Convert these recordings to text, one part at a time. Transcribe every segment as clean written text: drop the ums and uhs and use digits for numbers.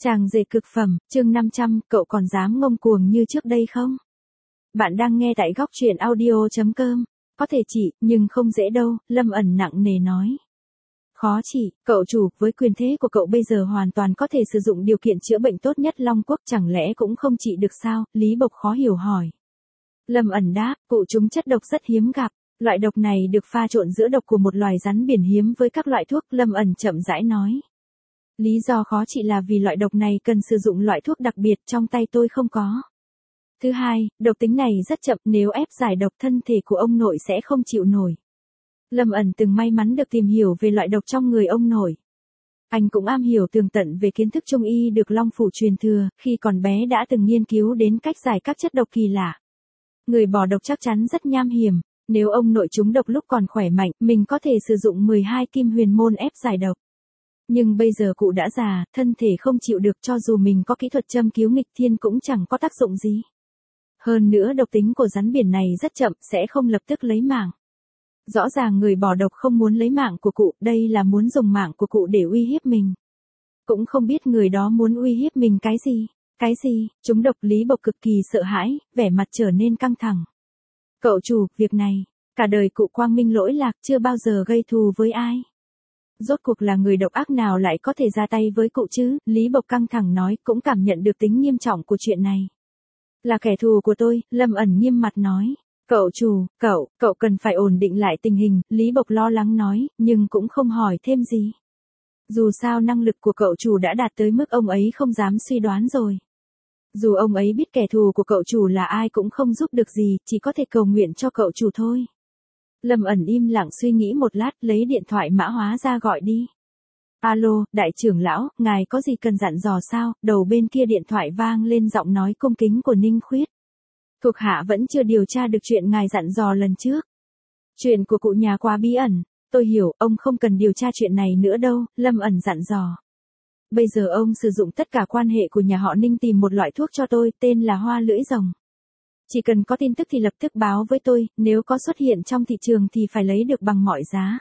Chàng rể cực phẩm, chương 500, cậu còn dám ngông cuồng như trước đây không? Bạn đang nghe tại góc truyện audio.com. Có thể chị, nhưng không dễ đâu, Lâm ẩn nặng nề nói. Khó chị, cậu chủ, với quyền thế của cậu bây giờ hoàn toàn có thể sử dụng điều kiện chữa bệnh tốt nhất Long Quốc, chẳng lẽ cũng không trị được sao? Lý Bộc khó hiểu hỏi. Lâm ẩn đáp, cụ chúng chất độc rất hiếm gặp. Loại độc này được pha trộn giữa độc của một loài rắn biển hiếm với các loại thuốc, Lâm ẩn chậm rãi nói. Lý do khó trị là vì loại độc này cần sử dụng loại thuốc đặc biệt, trong tay tôi không có. Thứ hai, độc tính này rất chậm, nếu ép giải độc thân thể của ông nội sẽ không chịu nổi. Lâm ẩn từng may mắn được tìm hiểu về loại độc trong người ông nội. Anh cũng am hiểu tường tận về kiến thức trung y được Long Phủ truyền thừa, khi còn bé đã từng nghiên cứu đến cách giải các chất độc kỳ lạ. Người bỏ độc chắc chắn rất nham hiểm, nếu ông nội trúng độc lúc còn khỏe mạnh, mình có thể sử dụng 12 kim huyền môn ép giải độc. Nhưng bây giờ cụ đã già, thân thể không chịu được, cho dù mình có kỹ thuật châm cứu nghịch thiên cũng chẳng có tác dụng gì. Hơn nữa độc tính của rắn biển này rất chậm, sẽ không lập tức lấy mạng. Rõ ràng người bỏ độc không muốn lấy mạng của cụ, đây là muốn dùng mạng của cụ để uy hiếp mình. Cũng không biết người đó muốn uy hiếp mình cái gì. Cái gì? Trúng độc. Lý Bộc cực kỳ sợ hãi, vẻ mặt trở nên căng thẳng. Cậu chủ, việc này, cả đời cụ quang minh lỗi lạc, chưa bao giờ gây thù với ai. Rốt cuộc là người độc ác nào lại có thể ra tay với cụ chứ? Lý Bộc căng thẳng nói, cũng cảm nhận được tính nghiêm trọng của chuyện này. Là kẻ thù của tôi, Lâm ẩn nghiêm mặt nói. Cậu chủ, cậu cần phải ổn định lại tình hình, Lý Bộc lo lắng nói, nhưng cũng không hỏi thêm gì. Dù sao năng lực của cậu chủ đã đạt tới mức ông ấy không dám suy đoán rồi. Dù ông ấy biết kẻ thù của cậu chủ là ai cũng không giúp được gì, chỉ có thể cầu nguyện cho cậu chủ thôi. Lâm ẩn im lặng suy nghĩ một lát, lấy điện thoại mã hóa ra gọi đi. Alo, đại trưởng lão, ngài có gì cần dặn dò sao? Đầu bên kia điện thoại vang lên giọng nói cung kính của Ninh Khuyết. Thuộc hạ vẫn chưa điều tra được chuyện ngài dặn dò lần trước. Chuyện của cụ nhà quá bí ẩn, tôi hiểu, ông không cần điều tra chuyện này nữa đâu, Lâm ẩn dặn dò. Bây giờ ông sử dụng tất cả quan hệ của nhà họ Ninh tìm một loại thuốc cho tôi, tên là hoa lưỡi rồng. Chỉ cần có tin tức thì lập tức báo với tôi, nếu có xuất hiện trong thị trường thì phải lấy được bằng mọi giá.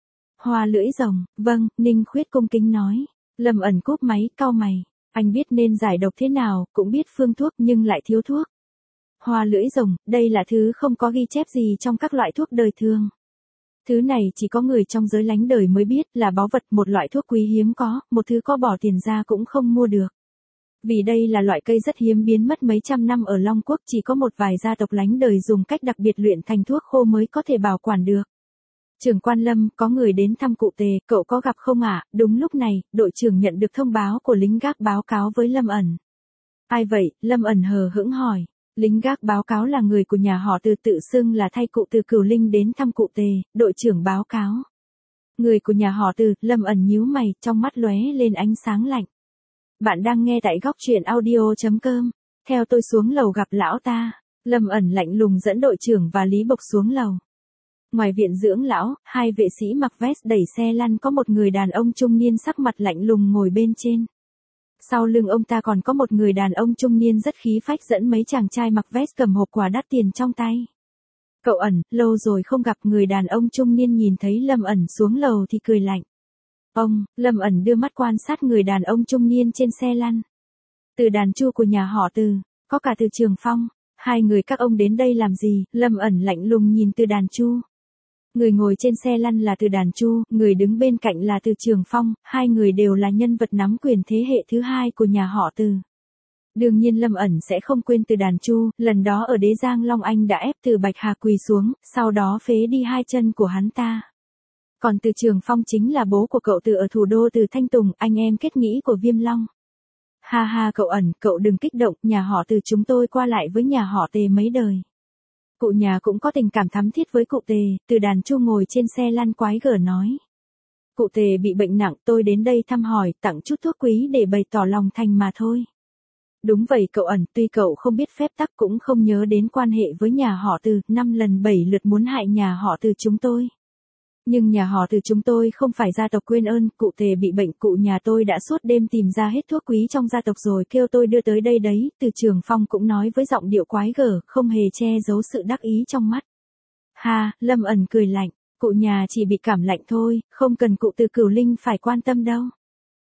Hoa lưỡi rồng, vâng, Ninh Khuyết cung kính nói. Lâm ẩn cúp máy, cau mày. Anh biết nên giải độc thế nào, cũng biết phương thuốc nhưng lại thiếu thuốc. Hoa lưỡi rồng, đây là thứ không có ghi chép gì trong các loại thuốc đời thường. Thứ này chỉ có người trong giới lánh đời mới biết, là báu vật, một loại thuốc quý hiếm có, một thứ có bỏ tiền ra cũng không mua được. Vì đây là loại cây rất hiếm biến mất mấy trăm năm ở Long Quốc, chỉ có một vài gia tộc lánh đời dùng cách đặc biệt luyện thành thuốc khô mới có thể bảo quản được. Trưởng quan Lâm, có người đến thăm cụ Tề, cậu có gặp không ạ? Đúng lúc này, đội trưởng nhận được thông báo của lính gác báo cáo với Lâm ẩn. Ai vậy? Lâm ẩn hờ hững hỏi. Lính gác báo cáo là người của nhà họ Từ, tự xưng là thay cụ Từ Cửu Linh đến thăm cụ Tề, đội trưởng báo cáo. Người của nhà họ Từ, Lâm ẩn nhíu mày, trong mắt lóe lên ánh sáng lạnh. Bạn đang nghe tại góc truyện audio.com. Theo tôi xuống lầu gặp lão ta. Lâm ẩn lạnh lùng dẫn đội trưởng và Lý Bộc xuống lầu. Ngoài viện dưỡng lão, hai vệ sĩ mặc vest đẩy xe lăn, có một người đàn ông trung niên sắc mặt lạnh lùng ngồi bên trên. Sau lưng ông ta còn có một người đàn ông trung niên rất khí phách dẫn mấy chàng trai mặc vest cầm hộp quà đắt tiền trong tay. Cậu ẩn, lâu rồi không gặp. Người đàn ông trung niên nhìn thấy Lâm ẩn xuống lầu thì cười lạnh. Ông, Lâm ẩn đưa mắt quan sát người đàn ông trung niên trên xe lăn. Từ đàn Chu của nhà họ Từ, có cả Từ Trường Phong. Hai người các ông đến đây làm gì? Lâm ẩn lạnh lùng nhìn Từ đàn Chu. Người ngồi trên xe lăn là Từ đàn Chu, người đứng bên cạnh là Từ Trường Phong, hai người đều là nhân vật nắm quyền thế hệ thứ hai của nhà họ Từ. Đương nhiên Lâm ẩn sẽ không quên Từ đàn Chu, lần đó ở Đế Giang Long Anh đã ép Từ Bạch Hà quỳ xuống, sau đó phế đi hai chân của hắn ta. Còn Từ Trường Phong chính là bố của cậu Từ ở thủ đô Từ Thanh Tùng, anh em kết nghĩa của Viêm Long. Ha ha cậu ẩn, cậu đừng kích động, nhà họ Từ chúng tôi qua lại với nhà họ Tề mấy đời. Cụ nhà cũng có tình cảm thắm thiết với cụ Tề. Từ đàn Chu ngồi trên xe lăn quái gở nói. Cụ Tề bị bệnh nặng, tôi đến đây thăm hỏi, tặng chút thuốc quý để bày tỏ lòng thành mà thôi. Đúng vậy cậu ẩn, tuy cậu không biết phép tắc cũng không nhớ đến quan hệ với nhà họ Từ, 5 lần 7 lượt muốn hại nhà họ Từ chúng tôi. Nhưng nhà họ Từ chúng tôi không phải gia tộc quên ơn, cụ Tề bị bệnh, cụ nhà tôi đã suốt đêm tìm ra hết thuốc quý trong gia tộc rồi kêu tôi đưa tới đây đấy. Từ Trường Phong cũng nói với giọng điệu quái gở, không hề che giấu sự đắc ý trong mắt. Ha, Lâm ẩn cười lạnh, cụ nhà chỉ bị cảm lạnh thôi, không cần cụ Từ Cửu Linh phải quan tâm đâu.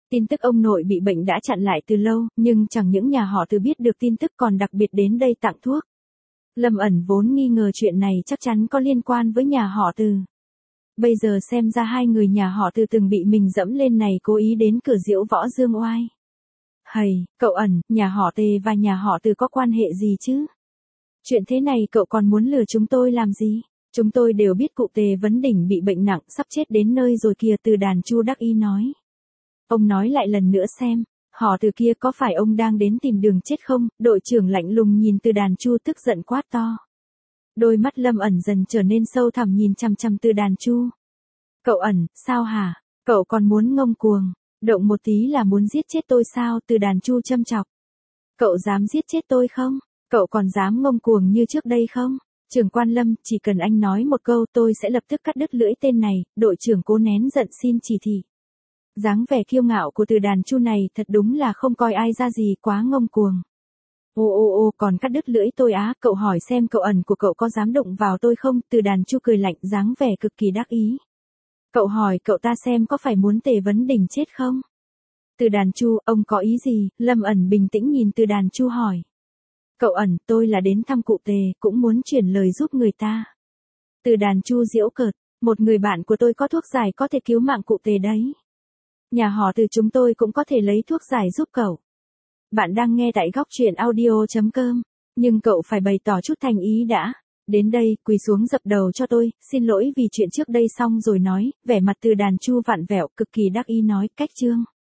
Tin tức ông nội bị bệnh đã chặn lại từ lâu, nhưng chẳng những nhà họ Từ biết được tin tức còn đặc biệt đến đây tặng thuốc. Lâm ẩn vốn nghi ngờ chuyện này chắc chắn có liên quan với nhà họ Từ. Bây giờ xem ra hai người nhà họ Từ từng bị mình dẫm lên này cố ý đến cửa diễu võ dương oai. Hầy, cậu ẩn, nhà họ Tề và nhà họ Từ có quan hệ gì chứ? Chuyện thế này cậu còn muốn lừa chúng tôi làm gì? Chúng tôi đều biết cụ Tề Vấn Đỉnh bị bệnh nặng sắp chết đến nơi rồi kìa, Từ Đàn Chu đắc ý nói. Ông nói lại lần nữa xem, họ Từ kia có phải ông đang đến tìm đường chết không? Đội trưởng lạnh lùng nhìn Từ Đàn Chu tức giận quát to. Đôi mắt Lâm ẩn dần trở nên sâu thẳm nhìn chằm chằm Từ Đàn Chu. Cậu ẩn, sao hả? Cậu còn muốn ngông cuồng, động một tí là muốn giết chết tôi sao? Từ Đàn Chu châm chọc. Cậu dám giết chết tôi không? Cậu còn dám ngông cuồng như trước đây không? Trưởng quan Lâm, chỉ cần anh nói một câu tôi sẽ lập tức cắt đứt lưỡi tên này. Đội trưởng cố nén giận xin chỉ thị. Dáng vẻ kiêu ngạo của Từ Đàn Chu này thật đúng là không coi ai ra gì, quá ngông cuồng. Ô còn cắt đứt lưỡi tôi á? Cậu hỏi xem cậu ẩn của cậu có dám đụng vào tôi không? Từ Đàn Chu cười lạnh, dáng vẻ cực kỳ đắc ý. Cậu hỏi cậu ta xem có phải muốn Tề Vấn Đỉnh chết không? Từ Đàn Chu, ông có ý gì? Lâm ẩn bình tĩnh nhìn Từ Đàn Chu hỏi. Cậu ẩn, tôi là đến thăm cụ Tề, cũng muốn chuyển lời giúp người ta. Từ Đàn Chu giễu cợt, một người bạn của tôi có thuốc giải có thể cứu mạng cụ Tề đấy. Nhà họ Từ chúng tôi cũng có thể lấy thuốc giải giúp cậu. Bạn đang nghe tại góc truyện audio.com, nhưng cậu phải bày tỏ chút thành ý đã. Đến đây, quỳ xuống dập đầu cho tôi, xin lỗi vì chuyện trước đây xong rồi nói, vẻ mặt Từ Đàn Chu vặn vẹo cực kỳ đắc ý nói, cách chương.